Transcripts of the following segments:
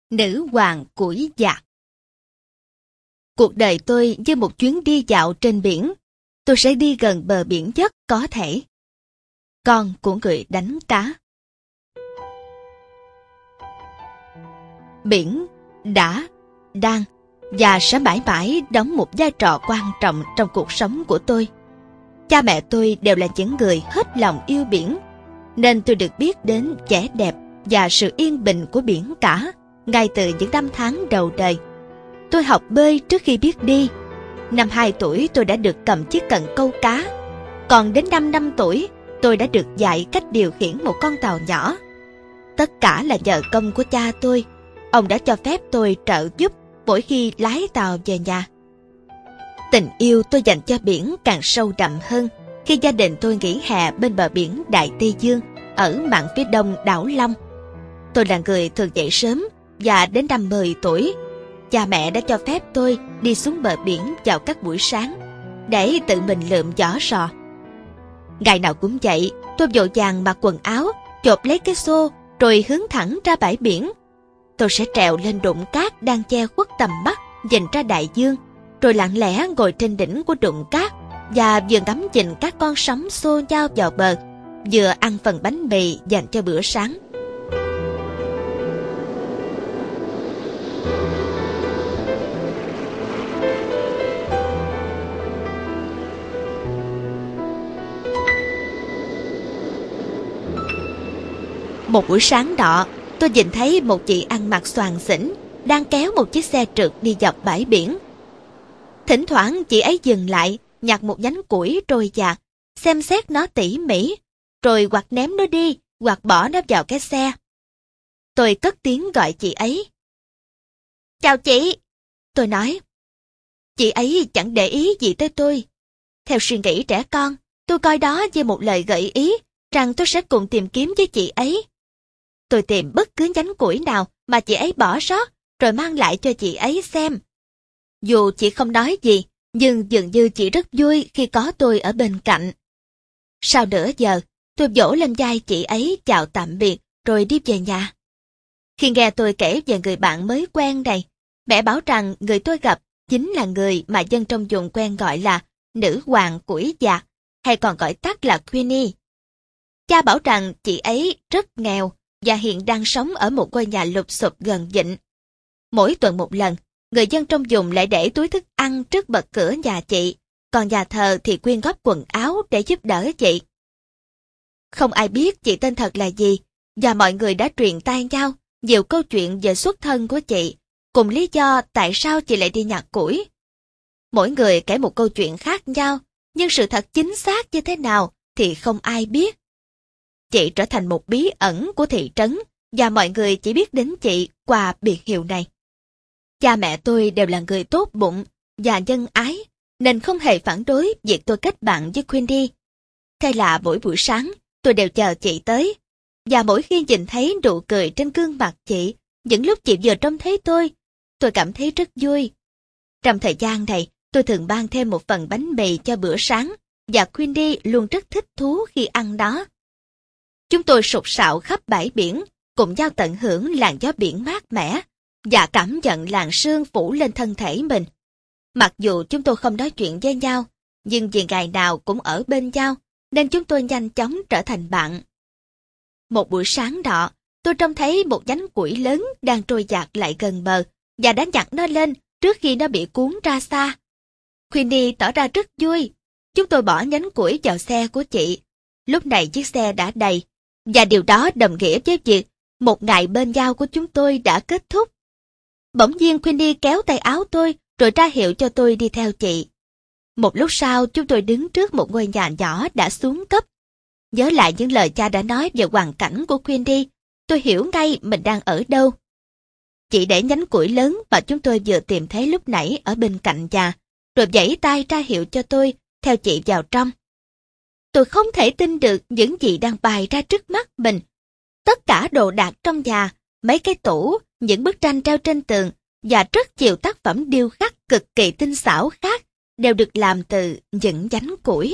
Nữ hoàng củi dạt. Cuộc đời tôi như một chuyến đi dạo trên biển. Tôi sẽ đi gần bờ biển nhất có thể. Con của người đánh cá. Biển đã, đang và sẽ mãi mãi đóng một vai trò quan trọng trong cuộc sống của tôi. Cha mẹ tôi đều là những người hết lòng yêu biển, nên tôi được biết đến vẻ đẹp và sự yên bình của biển cả ngay từ những năm tháng đầu đời. Tôi học bơi trước khi biết đi. Năm 2 tuổi tôi đã được cầm chiếc cận câu cá. Còn đến 5 năm tuổi, tôi đã được dạy cách điều khiển một con tàu nhỏ. Tất cả là nhờ công của cha tôi. Ông đã cho phép tôi trợ giúp mỗi khi lái tàu về nhà. Tình yêu tôi dành cho biển càng sâu đậm hơn khi gia đình tôi nghỉ hè bên bờ biển Đại Tây Dương ở mạn phía đông đảo Long. Tôi là người thường dậy sớm và đến năm 10 tuổi, cha mẹ đã cho phép tôi đi xuống bờ biển vào các buổi sáng để tự mình lượm vỏ sò. Ngày nào cũng vậy, tôi vội vàng mặc quần áo, chộp lấy cái xô rồi hướng thẳng ra bãi biển. Tôi sẽ trèo lên đụng cát đang che khuất tầm mắt nhìn ra đại dương, rồi lặng lẽ ngồi trên đỉnh của đụng cát và vừa ngắm nhìn các con sóng xô nhau vào bờ, vừa ăn phần bánh mì dành cho bữa sáng. Một buổi sáng nọ, tôi nhìn thấy một chị ăn mặc xoàng xĩnh đang kéo một chiếc xe trượt đi dọc bãi biển. Thỉnh thoảng chị ấy dừng lại, nhặt một nhánh củi trôi dạt, xem xét nó tỉ mỉ, rồi hoặc ném nó đi, hoặc bỏ nó vào cái xe. Tôi cất tiếng gọi chị ấy. "Chào chị!" tôi nói. Chị ấy chẳng để ý gì tới tôi. Theo suy nghĩ trẻ con, tôi coi đó như một lời gợi ý rằng tôi sẽ cùng tìm kiếm với chị ấy. Tôi tìm bất cứ nhánh củi nào mà chị ấy bỏ sót, rồi mang lại cho chị ấy xem. Dù chị không nói gì, nhưng dường như chị rất vui khi có tôi ở bên cạnh. Sau nửa giờ, tôi vỗ lên vai chị ấy chào tạm biệt rồi đi về nhà. Khi nghe tôi kể về người bạn mới quen này, mẹ bảo rằng người tôi gặp chính là người mà dân trong vùng quen gọi là nữ hoàng củi dạt, hay còn gọi tắt là Queenie. Cha bảo rằng chị ấy rất nghèo và hiện đang sống ở một ngôi nhà lụp xụp gần vịnh. Mỗi tuần một lần, người dân trong vùng lại để túi thức ăn trước bậc cửa nhà chị, còn nhà thờ thì quyên góp quần áo để giúp đỡ chị. Không ai biết chị tên thật là gì, và mọi người đã truyền tai nhau nhiều câu chuyện về xuất thân của chị, cùng lý do tại sao chị lại đi nhặt củi. Mỗi người kể một câu chuyện khác nhau, nhưng sự thật chính xác như thế nào thì không ai biết. Chị trở thành một bí ẩn của thị trấn, và mọi người chỉ biết đến chị qua biệt hiệu này. Cha mẹ tôi đều là người tốt bụng và nhân ái, nên không hề phản đối việc tôi kết bạn với Queenie. Thế là mỗi buổi sáng, tôi đều chờ chị tới. Và mỗi khi nhìn thấy nụ cười trên gương mặt chị, những lúc chị vừa trông thấy tôi cảm thấy rất vui. Trong thời gian này, tôi thường mang thêm một phần bánh mì cho bữa sáng, và Queenie luôn rất thích thú khi ăn đó. Chúng tôi sục sạo khắp bãi biển, cùng nhau tận hưởng làn gió biển mát mẻ, và cảm nhận làn sương phủ lên thân thể mình. Mặc dù chúng tôi không nói chuyện với nhau, nhưng vì ngày nào cũng ở bên nhau, nên chúng tôi nhanh chóng trở thành bạn. Một buổi sáng nọ, tôi trông thấy một nhánh củi lớn đang trôi dạt lại gần bờ, và đã nhặt nó lên trước khi nó bị cuốn ra xa. Queenie tỏ ra rất vui. Chúng tôi bỏ nhánh củi vào xe của chị. Lúc này chiếc xe đã đầy, và điều đó đồng nghĩa với việc một ngày bên nhau của chúng tôi đã kết thúc. Bỗng nhiên Queenie kéo tay áo tôi rồi ra hiệu cho tôi đi theo chị. Một lúc sau chúng tôi đứng trước một ngôi nhà nhỏ đã xuống cấp. Nhớ lại những lời cha đã nói về hoàn cảnh của Queenie, tôi hiểu ngay mình đang ở đâu. Chị để nhánh củi lớn mà chúng tôi vừa tìm thấy lúc nãy ở bên cạnh nhà, rồi vẫy tay ra hiệu cho tôi theo chị vào trong. Tôi không thể tin được những gì đang bày ra trước mắt mình. Tất cả đồ đạc trong nhà, mấy cái tủ, những bức tranh treo trên tường và rất nhiều tác phẩm điêu khắc cực kỳ tinh xảo khác đều được làm từ những nhánh củi.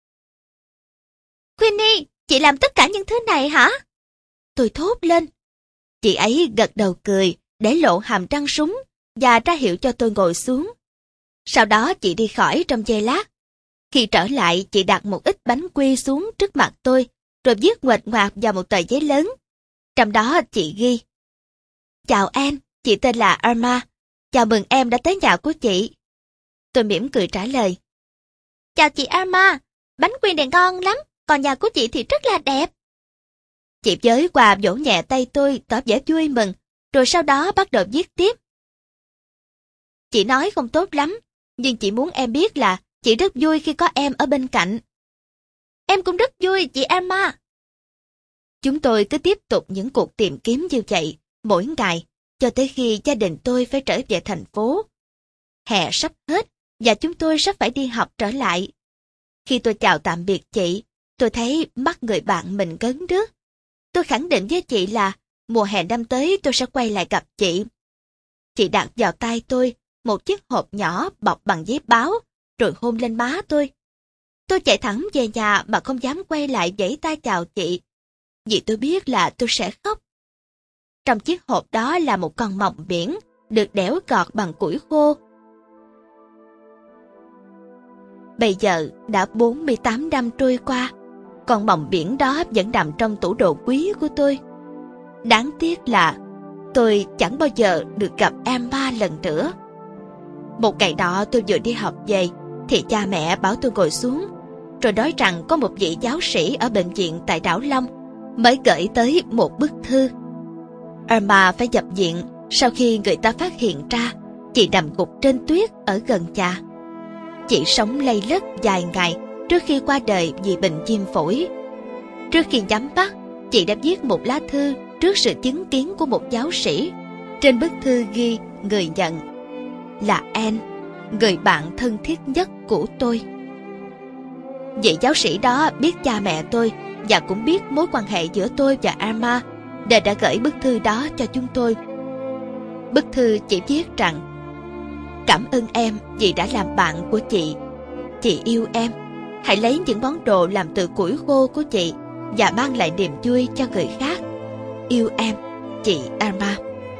"Queenie, chị làm tất cả những thứ này hả?" tôi thốt lên. Chị ấy gật đầu cười để lộ hàm răng súng và ra hiệu cho tôi ngồi xuống. Sau đó chị đi khỏi trong giây lát. Khi trở lại, chị đặt một ít bánh quy xuống trước mặt tôi, rồi viết nguệch ngoạc vào một tờ giấy lớn. Trong đó chị ghi: Chào Anne, chị tên là Irma. Chào mừng em đã tới nhà của chị. Tôi mỉm cười trả lời: Chào chị Irma, bánh quy này ngon lắm, còn nhà của chị thì rất là đẹp. Chị với qua vỗ nhẹ tay tôi tỏ vẻ vui mừng, rồi sau đó bắt đầu viết tiếp. Chị nói không tốt lắm, nhưng chị muốn em biết là chị rất vui khi có em ở bên cạnh. Em cũng rất vui, chị Irma. Chúng tôi cứ tiếp tục những cuộc tìm kiếm như vậy mỗi ngày, cho tới khi gia đình tôi phải trở về thành phố. Hè sắp hết và chúng tôi sắp phải đi học trở lại. Khi tôi chào tạm biệt chị, tôi thấy mắt người bạn mình ngấn nước. Tôi khẳng định với chị là mùa hè năm tới tôi sẽ quay lại gặp chị. Chị đặt vào tay tôi một chiếc hộp nhỏ bọc bằng giấy báo, rồi hôn lên má tôi. Tôi chạy thẳng về nhà mà không dám quay lại vẫy tay chào chị, vì tôi biết là tôi sẽ khóc. Trong chiếc hộp đó là một con mòng biển được đẽo gọt bằng củi khô. Bây giờ đã 48 năm trôi qua, con mòng biển đó vẫn nằm trong tủ đồ quý của tôi. Đáng tiếc là tôi chẳng bao giờ được gặp Emma lần nữa. Một ngày đó tôi vừa đi học về, thì cha mẹ bảo tôi ngồi xuống, rồi nói rằng có một vị giáo sĩ ở bệnh viện tại đảo Long mới gửi tới một bức thư. Emma phải nhập viện sau khi người ta phát hiện ra chị nằm gục trên tuyết ở gần nhà. Chị sống lây lất vài ngày trước khi qua đời vì bệnh viêm phổi. Trước khi nhắm mắt, chị đã viết một lá thư trước sự chứng kiến của một giáo sĩ. Trên bức thư ghi người nhận là Anne, người bạn thân thiết nhất của tôi. Vị giáo sĩ đó biết cha mẹ tôi và cũng biết mối quan hệ giữa tôi và Emma, nên đã gửi bức thư đó cho chúng tôi. Bức thư chỉ viết rằng: Cảm ơn em vì đã làm bạn của chị. Chị yêu em. Hãy lấy những món đồ làm từ củi khô của chị và mang lại niềm vui cho người khác. Yêu em, chị Emma.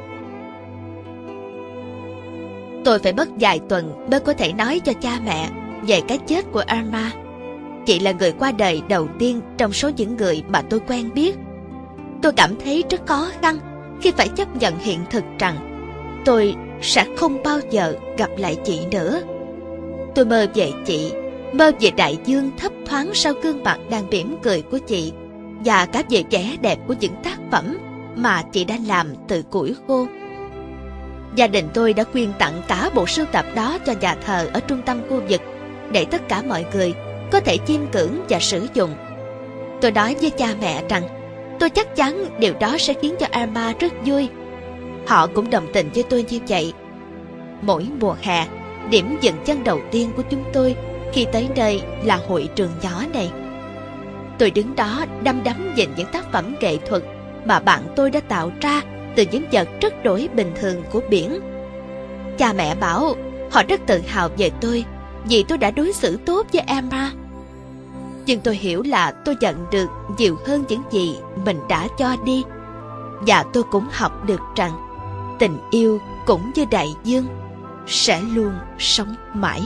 Tôi phải mất vài tuần mới có thể nói cho cha mẹ về cái chết của Emma. Chị là người qua đời đầu tiên trong số những người mà tôi quen biết. Tôi cảm thấy rất khó khăn khi phải chấp nhận hiện thực rằng tôi sẽ không bao giờ gặp lại chị nữa. Tôi mơ về chị, mơ về đại dương thấp thoáng sau gương mặt đang mỉm cười của chị, và cả về vẻ đẹp của những tác phẩm mà chị đã làm từ củi khô. Gia đình tôi đã quyên tặng cả bộ sưu tập đó cho nhà thờ ở trung tâm khu vực, để tất cả mọi người có thể chiêm ngưỡng và sử dụng. Tôi nói với cha mẹ rằng tôi chắc chắn điều đó sẽ khiến cho Emma rất vui. Họ cũng đồng tình với tôi như vậy. Mỗi mùa hè, điểm dừng chân đầu tiên của chúng tôi khi tới đây là hội trường nhỏ này. Tôi đứng đó đăm đắm nhìn những tác phẩm nghệ thuật mà bạn tôi đã tạo ra từ những vật rất đổi bình thường của biển. Cha mẹ bảo họ rất tự hào về tôi vì tôi đã đối xử tốt với Emma. Nhưng tôi hiểu là tôi nhận được nhiều hơn những gì mình đã cho đi. Và tôi cũng học được rằng tình yêu cũng như đại dương sẽ luôn sống mãi.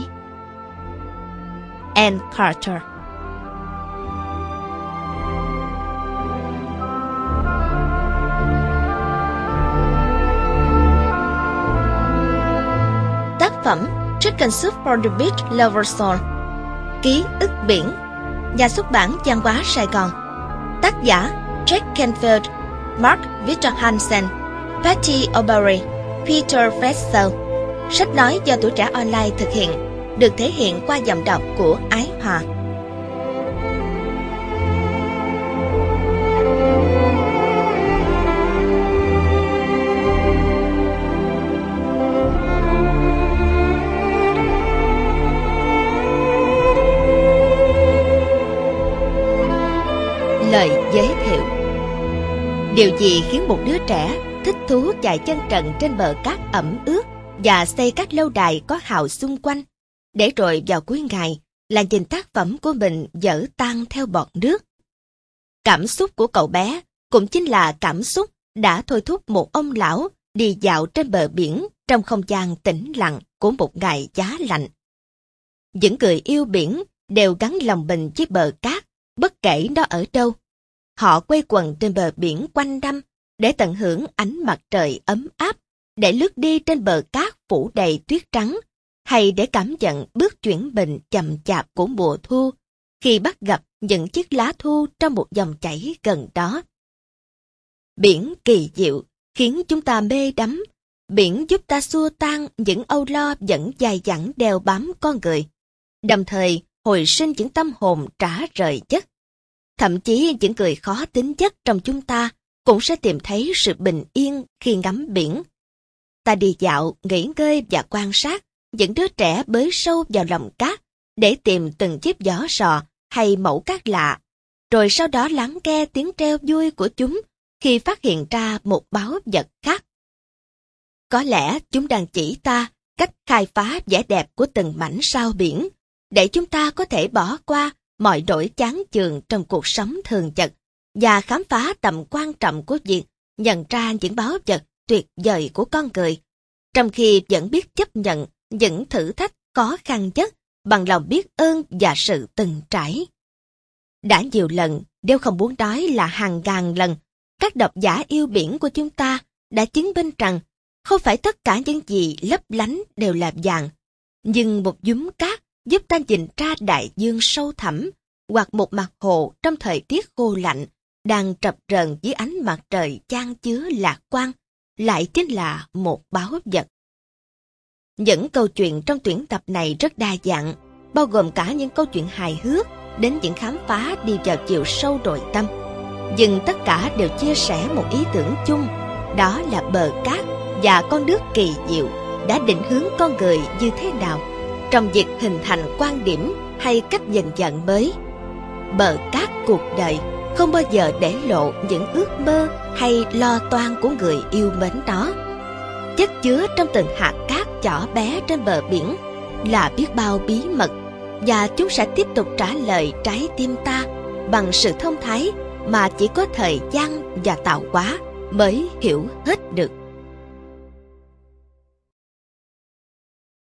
Anne Carter. Tác phẩm Chicken Soup for the Beach Lovers Zone. Ký ức biển. Nhà xuất bản Văn hóa Sài Gòn. Tác giả Jack Canfield, Mark Victor Hansen, Patty O'Barry, Peter Fetzel. Sách nói do Tuổi Trẻ Online thực hiện, được thể hiện qua giọng đọc của Ái Hòa. Lời giới thiệu. Điều gì khiến một đứa trẻ thích thú chạy chân trần trên bờ cát ẩm ướt và xây các lâu đài có hào xung quanh, để rồi vào cuối ngày là nhìn tác phẩm của mình vỡ tan theo bọt nước? Cảm xúc của cậu bé cũng chính là cảm xúc đã thôi thúc một ông lão đi dạo trên bờ biển trong không gian tĩnh lặng của một ngày giá lạnh. Những người yêu biển đều gắn lòng mình với bờ cát, bất kể nó ở đâu. Họ quây quần trên bờ biển quanh năm để tận hưởng ánh mặt trời ấm áp, để lướt đi trên bờ cát phủ đầy tuyết trắng, hay để cảm nhận bước chuyển mình chậm chạp của mùa thu khi bắt gặp những chiếc lá thu trong một dòng chảy gần đó. Biển kỳ diệu khiến chúng ta mê đắm. Biển giúp ta xua tan những âu lo vẫn dai dẳng đeo bám con người, đồng thời hồi sinh những tâm hồn trả rời chất. Thậm chí những người khó tính chất trong chúng ta cũng sẽ tìm thấy sự bình yên khi ngắm biển. Ta đi dạo, nghỉ ngơi và quan sát những đứa trẻ bới sâu vào lòng cát để tìm từng chiếc vỏ sò hay mẩu cát lạ, rồi sau đó lắng nghe tiếng reo vui của chúng khi phát hiện ra một báu vật khác. Có lẽ chúng đang chỉ ta cách khai phá vẻ đẹp của từng mảnh sao biển, để chúng ta có thể bỏ qua mọi nỗi chán chường trong cuộc sống thường nhật và khám phá tầm quan trọng của việc nhận ra những báu vật tuyệt vời của con người, trong khi vẫn biết chấp nhận những thử thách khó khăn nhất bằng lòng biết ơn và sự từng trải. Đã nhiều lần, nếu không muốn nói là hàng ngàn lần, các độc giả yêu biển của chúng ta đã chứng minh rằng không phải tất cả những gì lấp lánh đều là vàng, nhưng một nhúm cát giúp ta nhìn ra đại dương sâu thẳm, hoặc một mặt hồ trong thời tiết khô lạnh đang trập rờn dưới ánh mặt trời chan chứa lạc quan, lại chính là một báu vật. Những câu chuyện trong tuyển tập này rất đa dạng, bao gồm cả những câu chuyện hài hước đến những khám phá đi vào chiều sâu nội tâm. Nhưng tất cả đều chia sẻ một ý tưởng chung, đó là bờ cát và con nước kỳ diệu đã định hướng con người như thế nào trong việc hình thành quan điểm hay cách nhìn nhận mới. Bờ cát cuộc đời không bao giờ để lộ những ước mơ hay lo toan của người yêu mến nó. Chất chứa trong từng hạt cát nhỏ bé trên bờ biển là biết bao bí mật, và chúng sẽ tiếp tục trả lời trái tim ta bằng sự thông thái mà chỉ có thời gian và tạo hóa mới hiểu hết được.